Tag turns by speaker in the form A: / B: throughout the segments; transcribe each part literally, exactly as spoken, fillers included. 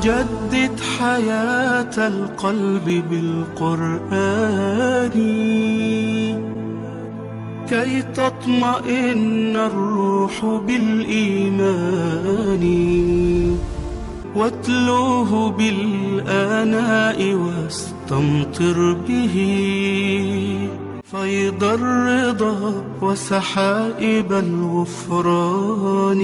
A: جدد حياة القلب بالقرآن كي تطمئن الروح بالإيمان، واتلوه بالآناء واستمطر به فيض الرضا وسحائب الغفران.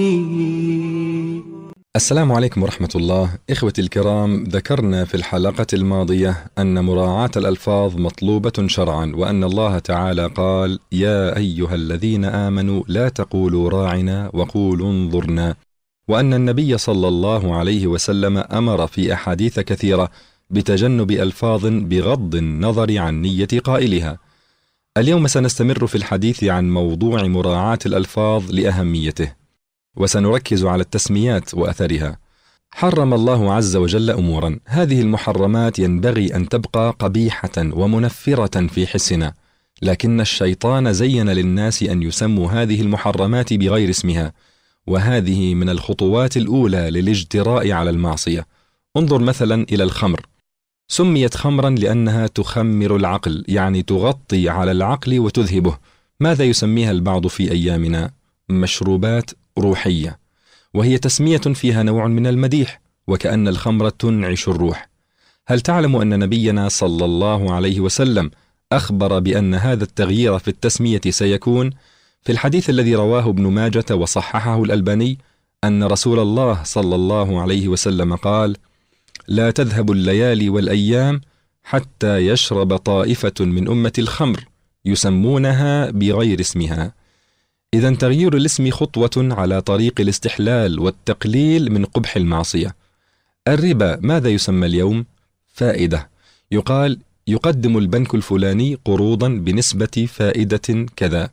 B: السلام عليكم ورحمة الله. إخوتي الكرام، ذكرنا في الحلقة الماضية أن مراعاة الألفاظ مطلوبة شرعا، وأن الله تعالى قال: يا أيها الذين آمنوا لا تقولوا راعنا وقولوا انظرنا، وأن النبي صلى الله عليه وسلم أمر في أحاديث كثيرة بتجنب ألفاظ بغض النظر عن نية قائلها. اليوم سنستمر في الحديث عن موضوع مراعاة الألفاظ لأهميته، وسنركز على التسميات وأثرها. حرم الله عز وجل أمورا، هذه المحرمات ينبغي أن تبقى قبيحة ومنفرة في حسنا، لكن الشيطان زين للناس أن يسموا هذه المحرمات بغير اسمها، وهذه من الخطوات الأولى للاجتراء على المعصية. انظر مثلا إلى الخمر، سميت خمرا لأنها تخمر العقل، يعني تغطي على العقل وتذهبه. ماذا يسميها البعض في أيامنا؟ مشروبات روحية، وهي تسمية فيها نوع من المديح، وكأن الخمر تنعش الروح. هل تعلم أن نبينا صلى الله عليه وسلم أخبر بأن هذا التغيير في التسمية سيكون؟ في الحديث الذي رواه ابن ماجة وصححه الألباني أن رسول الله صلى الله عليه وسلم قال: لا تذهب الليالي والأيام حتى يشرب طائفة من أمة الخمر يسمونها بغير اسمها. إذن تغيير الاسم خطوة على طريق الاستحلال والتقليل من قبح المعصية. الربا ماذا يسمى اليوم؟ فائدة. يقال يقدم البنك الفلاني قروضا بنسبة فائدة كذا.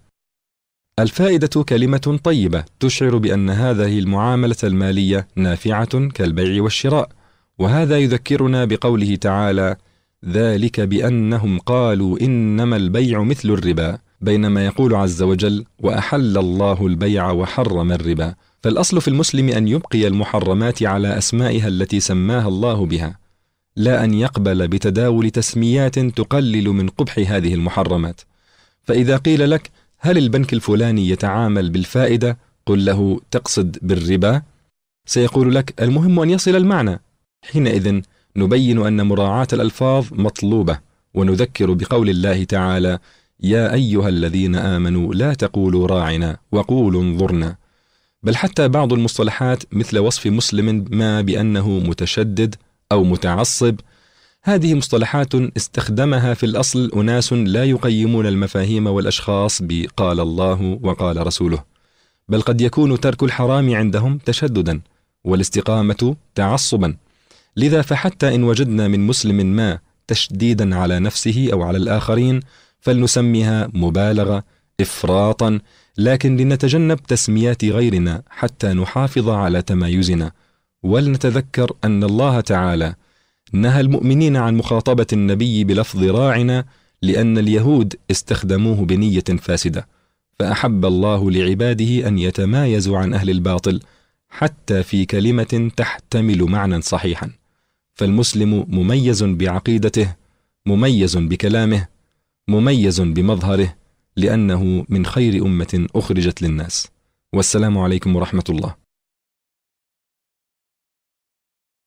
B: الفائدة كلمة طيبة تشعر بأن هذه المعاملة المالية نافعة كالبيع والشراء، وهذا يذكرنا بقوله تعالى: ذلك بأنهم قالوا إنما البيع مثل الربا، بينما يقول عز وجل: وأحل الله البيع وحرم الربا. فالأصل في المسلم أن يبقي المحرمات على أسمائها التي سماها الله بها، لا أن يقبل بتداول تسميات تقلل من قبح هذه المحرمات. فإذا قيل لك: هل البنك الفلاني يتعامل بالفائدة؟ قل له: تقصد بالربا؟ سيقول لك: المهم أن يصل المعنى. حينئذ نبين أن مراعاة الألفاظ مطلوبة، ونذكر بقول الله تعالى: يا أيها الذين آمنوا لا تقولوا راعنا وقولوا انظرنا. بل حتى بعض المصطلحات مثل وصف مسلم ما بأنه متشدد أو متعصب، هذه مصطلحات استخدمها في الأصل أناس لا يقيمون المفاهيم والأشخاص بقال الله وقال رسوله، بل قد يكون ترك الحرام عندهم تشددا والاستقامة تعصبا. لذا فحتى إن وجدنا من مسلم ما تشديدا على نفسه أو على الآخرين فلنسميها مبالغة إفراطا، لكن لنتجنب تسميات غيرنا حتى نحافظ على تمايزنا. ولنتذكر أن الله تعالى نهى المؤمنين عن مخاطبة النبي بلفظ راعنا، لأن اليهود استخدموه بنية فاسدة، فأحب الله لعباده أن يتمايزوا عن أهل الباطل حتى في كلمة تحتمل معنى صحيحا. فالمسلم مميز بعقيدته، مميز بكلامه، مميز بمظهره، لأنه من خير أمة أخرجت للناس. والسلام عليكم ورحمة الله.